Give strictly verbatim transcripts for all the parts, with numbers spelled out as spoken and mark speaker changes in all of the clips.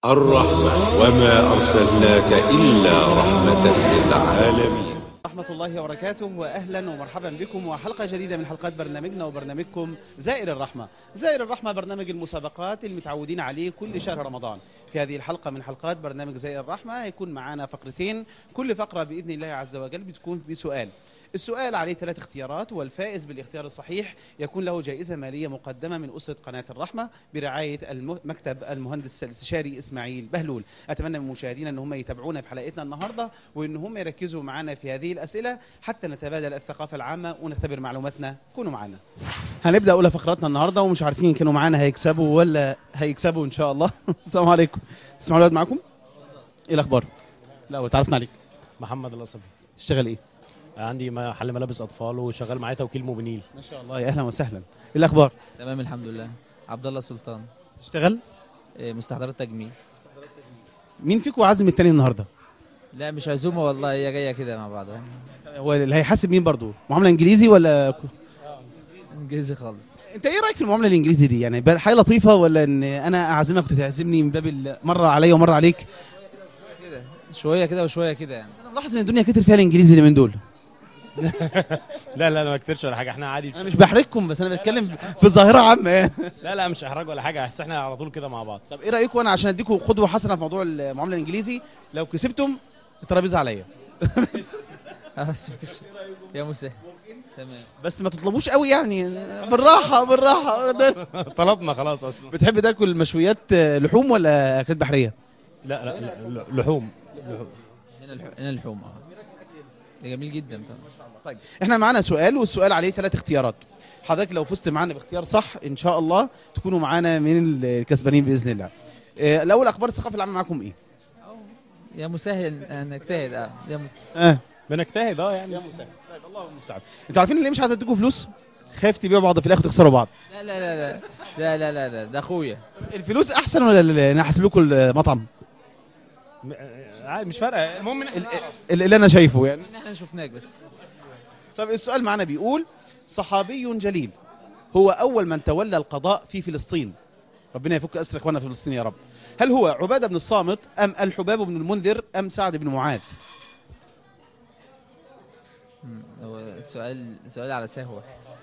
Speaker 1: الرحمة وما أرسلناك إلا رحمة للعالمين.
Speaker 2: ورحمة الله وبركاته، وأهلا ومرحبا بكم وحلقة جديدة من حلقات برنامجنا وبرنامجكم زائر الرحمة. زائر الرحمة برنامج المسابقات المتعودين عليه كل شهر رمضان. في هذه الحلقة من حلقات برنامج زائر الرحمة هيكون معانا فقرتين، كل فقرة بإذن الله عز وجل بتكون بسؤال. السؤال عليه ثلاث اختيارات، والفائز بالاختيار الصحيح يكون له جائزة مالية مقدمة من أسرة قناة الرحمة برعاية مكتب المهندس الاستشاري إسماعيل بهلول. أتمنى من مشاهدينا أن هم يتابعونا في حلقتنا النهاردة، وأن هم يركزوا معنا في هذه الأسئلة حتى نتبادل الثقافة العامة ونختبر معلوماتنا. كونوا معنا. هنبدأ أولى فقراتنا النهاردة، ومش عارفين إن كانوا معانا هيكسبوا ولا هيكسبوا إن شاء الله. السلام عليكم. تسمعوا الواد معاكم؟ إيه الأخبار؟ لا تعرفنا عليك.
Speaker 3: محمد القصبي.
Speaker 2: تشتغل إيه؟
Speaker 3: عندي محل ملابس اطفال وشغال معايا توكيل موبينيل.
Speaker 2: ما شاء الله، يا اهلا وسهلا. ايه الاخبار؟
Speaker 4: تمام الحمد لله. عبد الله سلطان.
Speaker 2: تشتغل؟
Speaker 4: إيه، مستحضرات تجميل.
Speaker 2: مين فيكم عازم التاني النهارده؟
Speaker 4: لا مش عزومه والله، هي جايه كده مع بعض.
Speaker 2: هو اللي هيحاسب مين برضو؟ معامله انجليزي ولا
Speaker 4: انجليزي خالص؟
Speaker 2: انت ايه رايك في المعامله الانجليزي دي؟ يعني حاجه لطيفه، ولا ان انا اعزمك وتعزمني من باب مره عليا ومره عليك؟
Speaker 4: كده شويه كده وشويه كده يعني.
Speaker 2: انا ملاحظ ان الدنيا كتر فيها الانجليزي اللي من دول.
Speaker 3: لا لا انا ما كترش ولا حاجه، احنا عادي.
Speaker 2: انا مش بحرجكم، بس انا بتكلم في ظاهره عامه يعني.
Speaker 3: لا لا مش احراج ولا حاجه، بس احنا على طول كده مع بعض.
Speaker 2: طب ايه رايكم انا عشان اديكم قدوه حسنه في موضوع المعامله الانجليزي، لو كسبتم الترابيزه عليا؟
Speaker 4: خلاص ماشي يا مسهل. تمام
Speaker 2: بس ما تطلبوش قوي يعني، بالراحه بالراحه.
Speaker 3: طلبنا خلاص اصلا.
Speaker 2: بتحب تاكل مشويات لحوم ولا اكلات بحريه؟
Speaker 3: لا لا, لا لحوم.
Speaker 4: هنا هنا اللحوم. اه جميل جدا طبعا.
Speaker 2: طيب احنا معانا سؤال، والسؤال عليه ثلاث اختيارات. حضرتك لو فزت معانا باختيار صح ان شاء الله تكونوا معانا من الكسبانين باذن الله. اه الاول، اخبار الثقافه العامه معاكم ايه؟
Speaker 4: يا مسهل هنجتهد. اه يا مسهل.
Speaker 2: اه
Speaker 3: بنجتهد اه يعني.
Speaker 2: يا مسهل. طيب الله المستعان. انتوا عارفين اللي مش عايز اديكم فلوس؟ خايف تبيعوا بعض في الاخر تخسروا بعض.
Speaker 4: لا لا لا لا لا لا لا, لا. ده اخويا. الفلوس
Speaker 2: الفلوس احسن ولا انا احسب لكم المطعم؟
Speaker 3: عادي مش فارقه، المهم ان احنا
Speaker 2: اللي انا شايفه يعني.
Speaker 4: احنا شفناك بس.
Speaker 2: طب السؤال معنا بيقول: صحابي جليل هو أول من تولى القضاء في فلسطين، ربنا يفك أسر إخواننا في فلسطين يا رب. هل هو عبادة بن الصامت أم الحباب بن المنذر أم سعد بن معاذ؟
Speaker 4: هو السؤال سؤال على سهوة.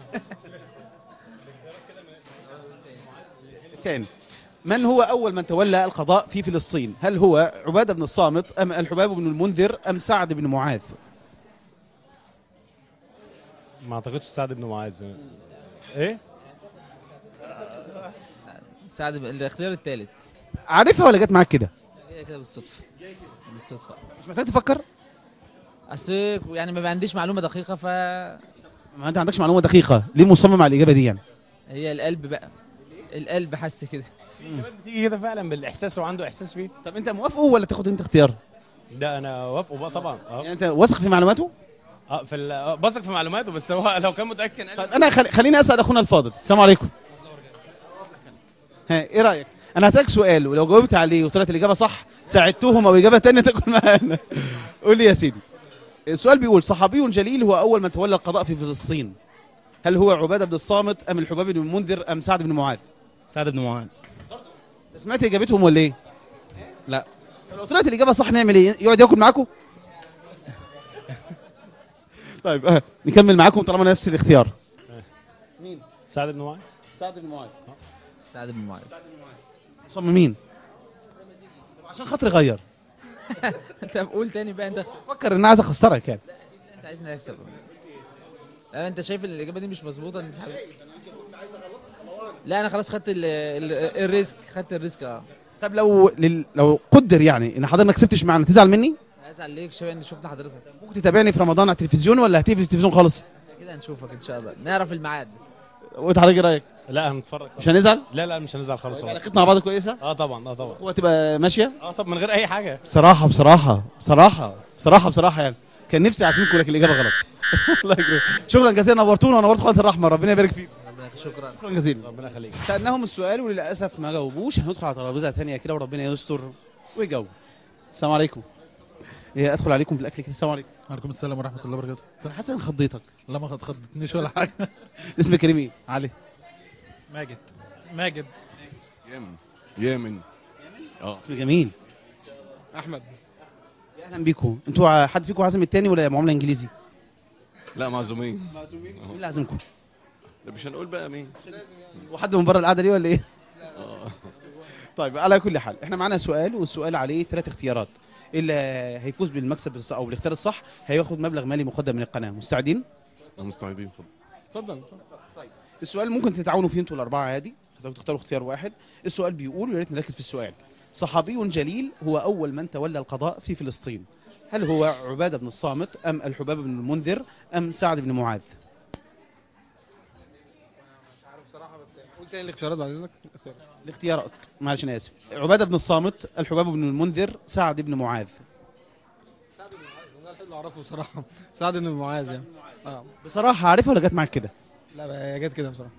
Speaker 2: كان من هو أول من تولى القضاء في فلسطين؟ هل هو عبادة بن الصامت أم الحباب بن المنذر أم سعد بن معاذ؟
Speaker 3: ما اعتقدش سعد بن معاذ. ايه؟
Speaker 4: سعد ب... الاختيار الثالث.
Speaker 2: عارفها ولا جت معاك كده؟
Speaker 4: جايه كده بالصدفة. بالصدفة.
Speaker 2: مش محتاج تفكر؟
Speaker 4: اصل يعني ما عنديش معلومة دقيقة، ف
Speaker 2: ما أنت عندكش معلومة دقيقة، ليه مصمم على الإجابة دي يعني؟
Speaker 4: هي القلب بقى. القلب حس كده.
Speaker 3: بتيجي كده فعلا بالاحساس، وعنده احساس فيه.
Speaker 2: طب أنت موافقه ولا تاخد أنت اختيار؟
Speaker 3: ده انا وافقه بقى طبعا. اه
Speaker 2: يعني أنت واثق في معلوماته؟
Speaker 3: اه في ال- بثق في معلوماته، بس هو لو كان متاكد.
Speaker 2: طيب انا خل... خليني اسال اخونا الفاضل. السلام عليكم. ها ايه رايك؟ انا هسالك سؤال، ولو جاوبت عليه وطلعت الاجابه صح ساعدتهم، او اجابه ثانيه تاكل معانا. قول لي يا سيدي. السؤال بيقول: صحابي جليل هو اول من تولى القضاء في فلسطين، هل هو عباده بن الصامت ام الحباب بن المنذر ام سعد بن معاذ؟
Speaker 3: سعد بن معاذ.
Speaker 2: سمعت اجابتهم ولا ايه؟
Speaker 4: لا.
Speaker 2: لو طلعت الاجابه صح نعمل ايه؟ يقعد ياكل معاكم؟ طيب آه. نكمل معاكم طالما نفس الاختيار.
Speaker 3: مين؟ سعد بن معاذ.
Speaker 2: سعد بن معاذ.
Speaker 4: سعد بن معاذ.
Speaker 2: مصممين؟ طب عشان خاطر غير.
Speaker 4: انت قول تاني بقى. انت
Speaker 2: فكر ان انا عايز اخسرك يعني.
Speaker 4: انت عايزني اكسب. لا انت شايف ان الاجابه دي مش مظبوطه. انت حابب... لا انا خلاص خدت ال... ال... الريسك. خدت الريسك. اه
Speaker 2: طب لو لل... لو قدر يعني ان حضرتك ما كسبتش معانا تزعل مني؟
Speaker 4: هزعل ليك شويه ان شفت حضرتك.
Speaker 2: ممكن تتابعني في رمضان على التلفزيون ولا هتيجي في التلفزيون خالص؟
Speaker 4: كده هنشوفك ان شاء الله، نعرف الميعاد.
Speaker 2: وانت حضرتك ايه رايك؟
Speaker 3: لا هنتفرج.
Speaker 2: مش هنزعل؟
Speaker 3: لا لا مش هنزعل خالص.
Speaker 2: علاقتنا مع بعض كويسه؟
Speaker 3: اه طبعا اه طبعا.
Speaker 2: هو تبقى ماشيه؟
Speaker 3: اه طب من غير اي حاجه.
Speaker 2: بصراحه بصراحه بصراحه بصراحه بصراحه يعني كان نفسي اعزمكم، لكن الاجابه غلط. الله يكرمك. شكرا جزيلا، نورتونا ونورت قناه الرحمه، ربنا يبارك فيك.
Speaker 4: ربنا يخليك. شكرا.
Speaker 2: شكرا جزيلا.
Speaker 3: ربنا يخليك.
Speaker 2: سالناهم السؤال وللاسف ما جاوبوش، هندخل على ترابيزه ثانيه كده وربنا يستر ويجاوب. السلام عليكم. ايه ادخل عليكم في الاكل كده؟ السلام عليكم.
Speaker 5: وعليكم السلام ورحمة الله وبركاته.
Speaker 2: انا حاسس ان خضيتك.
Speaker 5: لا ما خضتنيش ولا حاجة.
Speaker 2: اسمك كريم ايه؟
Speaker 5: علي. ماجد. ماجد.
Speaker 1: يمن. يمن.
Speaker 6: اه
Speaker 2: اسم جميل.
Speaker 7: احمد.
Speaker 2: يا اهلا بيكم. انتوا ع- حد فيكم عازم التاني ولا معامله انجليزي؟
Speaker 6: لا معزومين.
Speaker 2: معزومين. مين اللي عازمكم؟
Speaker 6: ده مش هنقول بقى مين.
Speaker 2: وحد من بره القعده دي ولا ايه؟ طيب على كل حال احنا معانا سؤال، والسؤال عليه ثلاث اختيارات. اللي هيفوز بالمكسب الص- او بالاختيار الصح هياخد مبلغ مالي مقدم من القناه. مستعدين؟
Speaker 6: مستعدين. اتفضل.
Speaker 7: اتفضل.
Speaker 2: السؤال ممكن تتعاونوا فيه انتوا الاربعه عادي، تقدروا تختاروا اختيار واحد. السؤال بيقول، ويا ريت نركز في السؤال: صحابي جليل هو اول من تولى القضاء في فلسطين، هل هو عباده بن الصامت ام الحباب بن المنذر ام سعد بن معاذ؟
Speaker 7: مش عارف بصراحه، بس قول تاني الاختيارات بعد اذنك. الاختيارات.
Speaker 2: الاختيارات، معلش انا اسف: عباده بن الصامت، الحباب بن المنذر، سعد بن معاذ.
Speaker 7: سعد بن معاذ، ده الحد اللي اعرفه بصراحه. سعد بن معاذ يعني. اه
Speaker 2: بصراحه عارفها ولا جت معاك كده؟
Speaker 7: لا بقى، هي جت كده بصراحه.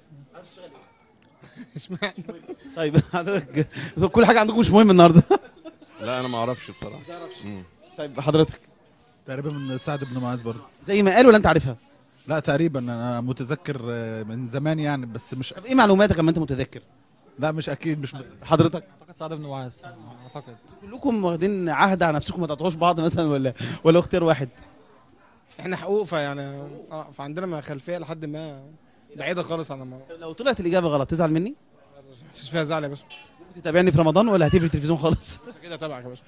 Speaker 7: اشمعنى؟
Speaker 2: طيب حضرتك كل حاجه عندكم مش مهم النهارده.
Speaker 6: لا انا ما اعرفش بصراحه. مم.
Speaker 2: طيب حضرتك
Speaker 5: تقريبا من سعد بن معاذ برضه.
Speaker 2: زي ما قال ولا انت عارفها؟
Speaker 5: لا تقريبا انا متذكر آه، من زمان يعني، بس مش
Speaker 2: طب ايه معلوماتك اما انت متذكر؟
Speaker 5: لا مش اكيد مش متذكر.
Speaker 2: حضرتك
Speaker 8: اعتقد سعد بن معاذ، اعتقد.
Speaker 2: كلكم واخدين عهد على نفسكم ما تقطعوش بعض مثلا، ولا ولا اختيار واحد؟
Speaker 7: احنا حقوق فيعني اه فعندنا ما خلفيه لحد ما بعيده خالص عن الموضوع.
Speaker 2: لو طلعت الاجابه غلط تزعل مني؟
Speaker 7: مفيش فيها زعل يا باشا.
Speaker 2: ممكن تتابعني في رمضان ولا هتقفل التلفزيون خالص؟
Speaker 7: كده تبعك يا باشا.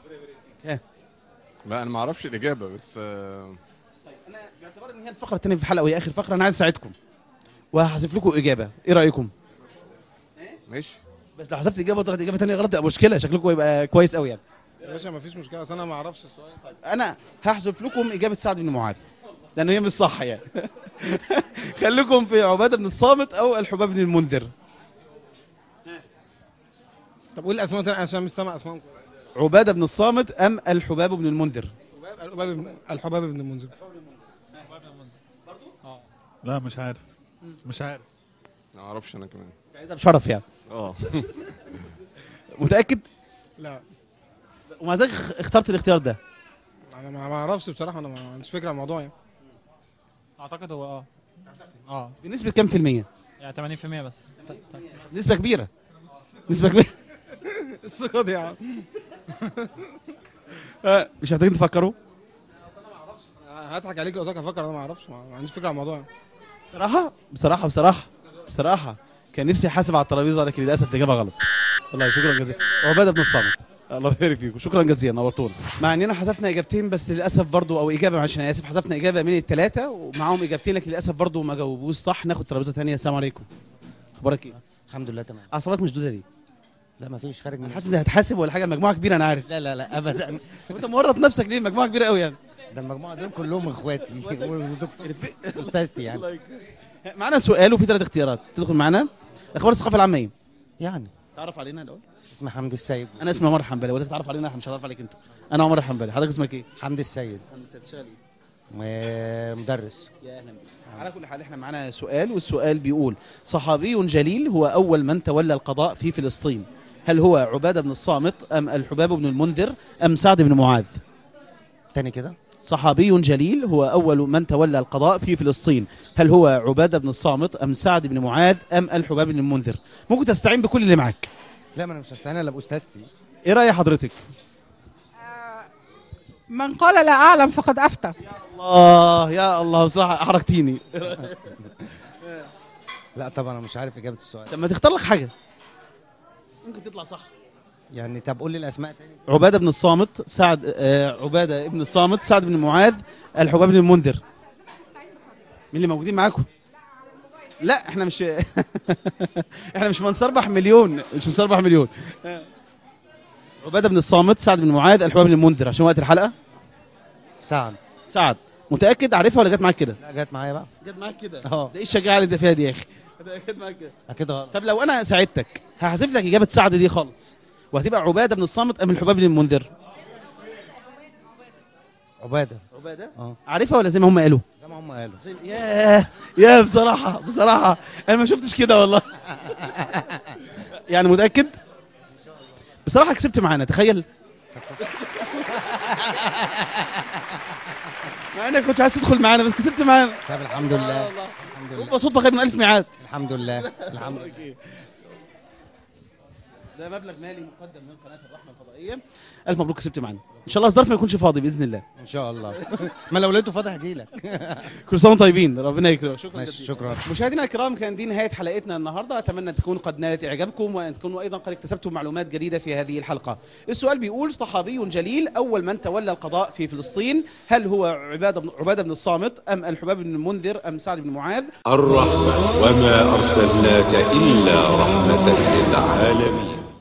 Speaker 6: لا انا ما اعرفش الاجابه بس آه،
Speaker 2: انا باعتبار ان هي الفقره الثانيه في الحلقه وهي اخر فقره، انا عايز اساعدكم وهحذف لكم اجابه، ايه رايكم؟
Speaker 6: ماشي.
Speaker 2: بس لو حذفت اجابه وطلعت اجابه ثانيه غلط تبقى مشكله، شكلكم يبقى كويس قوي يعني.
Speaker 7: يا باشا مفيش مشكله، اصل انا ما اعرفش السؤال. طيب
Speaker 2: انا هحذف لكم اجابه سعد بن معاذ لان هي مش صح يعني. خليكم في عباده بن الصامت او الحباب بن المنذر.
Speaker 7: طب قول الاسماء تاني عشان مش سامع اسمائهم.
Speaker 2: عباده بن الصامت ام الحباب بن المنذر؟
Speaker 7: الحباب الحباب بن المنذر.
Speaker 5: لا مش عارف مش عارف
Speaker 6: ما اعرفش انا كمان.
Speaker 2: عايزها بشرف يعني.
Speaker 6: اه
Speaker 2: متاكد؟
Speaker 7: لا
Speaker 2: ومع ذلك اخترت الاختيار ده.
Speaker 7: انا ما ما اعرفش بصراحه، انا ما عنديش فكره عن الموضوع يعني.
Speaker 8: اعتقد هو اه اه
Speaker 2: بنسبه كام في الميه؟
Speaker 8: يعني ثمانين بالمية بس.
Speaker 2: نسبه كبيره. نسبه كبيره.
Speaker 7: الثقه دي يا عم.
Speaker 2: آه، مش محتاجين تفكروا؟
Speaker 7: هضحك عليك لو قلت لك هفكر، انا ما اعرفش، ما ما عنديش فكره عن الموضوع يعني.
Speaker 2: بصراحه بصراحه بصراحه بصراحه كان نفسي احاسب على الترابيزه، لكن للاسف الاجابه غلط. والله شكرا جزيلا. عباده بن الصامت. الله يبارك فيكم، شكرا جزيلا، نورتونا. مع اننا حذفنا اجابتين بس للاسف برضو، او اجابه، معلش انا اسف، حذفنا اجابه من الثلاثه ومعاهم اجابتين لكن للاسف برضو ما جاوبوش صح. ناخد ترابيزه ثانيه. السلام عليكم. اخبارك ايه؟
Speaker 9: الحمد لله تمام.
Speaker 2: اعصابك مشدوده ليه؟
Speaker 9: لا ما فيش خارج من
Speaker 2: انا حاسس ان هتحاسب ولا حاجه، مجموعه كبيره انا عارف.
Speaker 9: لا لا لا ابدا.
Speaker 2: وانت مورط نفسك ليه؟ مجموعه كبيره قوي يعني.
Speaker 9: ده المجموعه دول كلهم اخواتي ودكتور استاذتي يعني.
Speaker 2: معانا سؤال وفي ثلاث اختيارات. تدخل معانا. اخبار الثقافه العامه ايه؟
Speaker 9: يعني
Speaker 2: تعرف علينا الاول؟
Speaker 9: اسمي حمدي السيد.
Speaker 2: انا اسمي عمر حنبلي. وانت تعرف علينا؟ احنا مش هنعرف عليك انت. انا عمر حنبلي. حضرتك اسمك ايه؟
Speaker 9: حمدي السيد.
Speaker 2: حمدي السيد. بتشتغل ايه؟
Speaker 9: م- مدرس.
Speaker 2: يا اهلا بك. على كل حال احنا معانا سؤال، والسؤال بيقول: صحابي جليل هو اول من تولى القضاء في فلسطين، هل هو عباده بن الصامت ام الحباب بن المنذر ام سعد بن معاذ؟
Speaker 9: تاني كده.
Speaker 2: صحابي جليل هو اول من تولى القضاء في فلسطين، هل هو عباده بن الصامت ام سعد بن معاذ ام الحباب بن المنذر؟ ممكن تستعين بكل اللي معاك.
Speaker 9: لا ما انا مش هستعين الا باستاذتي.
Speaker 2: ايه راي حضرتك؟
Speaker 10: من قال لا أعلم فقد أفتى.
Speaker 2: الله يا الله، بصراحه احرجتيني.
Speaker 9: لا طبعا انا مش عارف اجابه السؤال.
Speaker 2: طب ما تختار لك حاجه ممكن تطلع صح.
Speaker 9: يعني طب قول لي الاسماء تاني.
Speaker 2: عباده بن الصامت، سعد آه عباده بن الصامت، سعد بن معاذ، الحباب بن المنذر. مين اللي موجودين معاكم؟ لا احنا مش احنا مش بنصربح مليون، مش بنصربح مليون. عباده بن الصامت، سعد بن معاذ، الحباب بن المنذر، عشان وقت الحلقه.
Speaker 9: سعد.
Speaker 2: سعد. متاكد؟ عارفها ولا جت معاك كده؟
Speaker 9: لا جت معايا بقى.
Speaker 2: جت معاك كده.
Speaker 9: اه.
Speaker 2: ده ايه الشجاعه اللي انت فيها دي يا اخي؟ جت معاك كده.
Speaker 9: اكيد غلط.
Speaker 2: طب لو انا ساعدتك هحذف لك اجابه سعد دي خالص، وهتبقى عباده بن الصامت ام الحباب بن المنذر؟
Speaker 9: عباده.
Speaker 2: عباده؟
Speaker 9: اه.
Speaker 2: عارفها ولا زي ما هم قالوا؟
Speaker 9: زي ما هم قالوا.
Speaker 2: ياه يا بصراحه بصراحه انا ما شفتش كده والله. يعني متاكد؟ بصراحه كسبت معانا، تخيل. مع انك كنتش عايز تدخل معانا بس كسبت معانا.
Speaker 9: طب الحمد لله. الحمد لله.
Speaker 2: رب صدفه خير من الف ميعاد.
Speaker 9: الحمد لله. الحمد لله.
Speaker 2: ده مبلغ مالي مقدم من قناه الرحمه الفضائيه. الف مبروك كسبت معانا، ان شاء الله الظرف ما يكونش فاضي باذن الله.
Speaker 9: ان شاء الله. ما لو لقيته فاضي هجي لك.
Speaker 2: كل سنه وانتم طيبين، ربنا يكرمك. شكرا
Speaker 9: ماشي،
Speaker 2: جزيلا.
Speaker 9: شكرا.
Speaker 2: مشاهدينا الكرام، كان دي نهايه حلقتنا النهارده، اتمنى ان تكون قد نالت اعجابكم وان تكونوا ايضا قد اكتسبتم معلومات جديده في هذه الحلقه. السؤال بيقول: صحابي جليل اول من تولى القضاء في فلسطين، هل هو عباده بن عباده بن الصامت ام الحباب بن المنذر ام سعد بن معاذ؟
Speaker 1: الرحمة وما أرسلناك إلا رحمة للعالمين.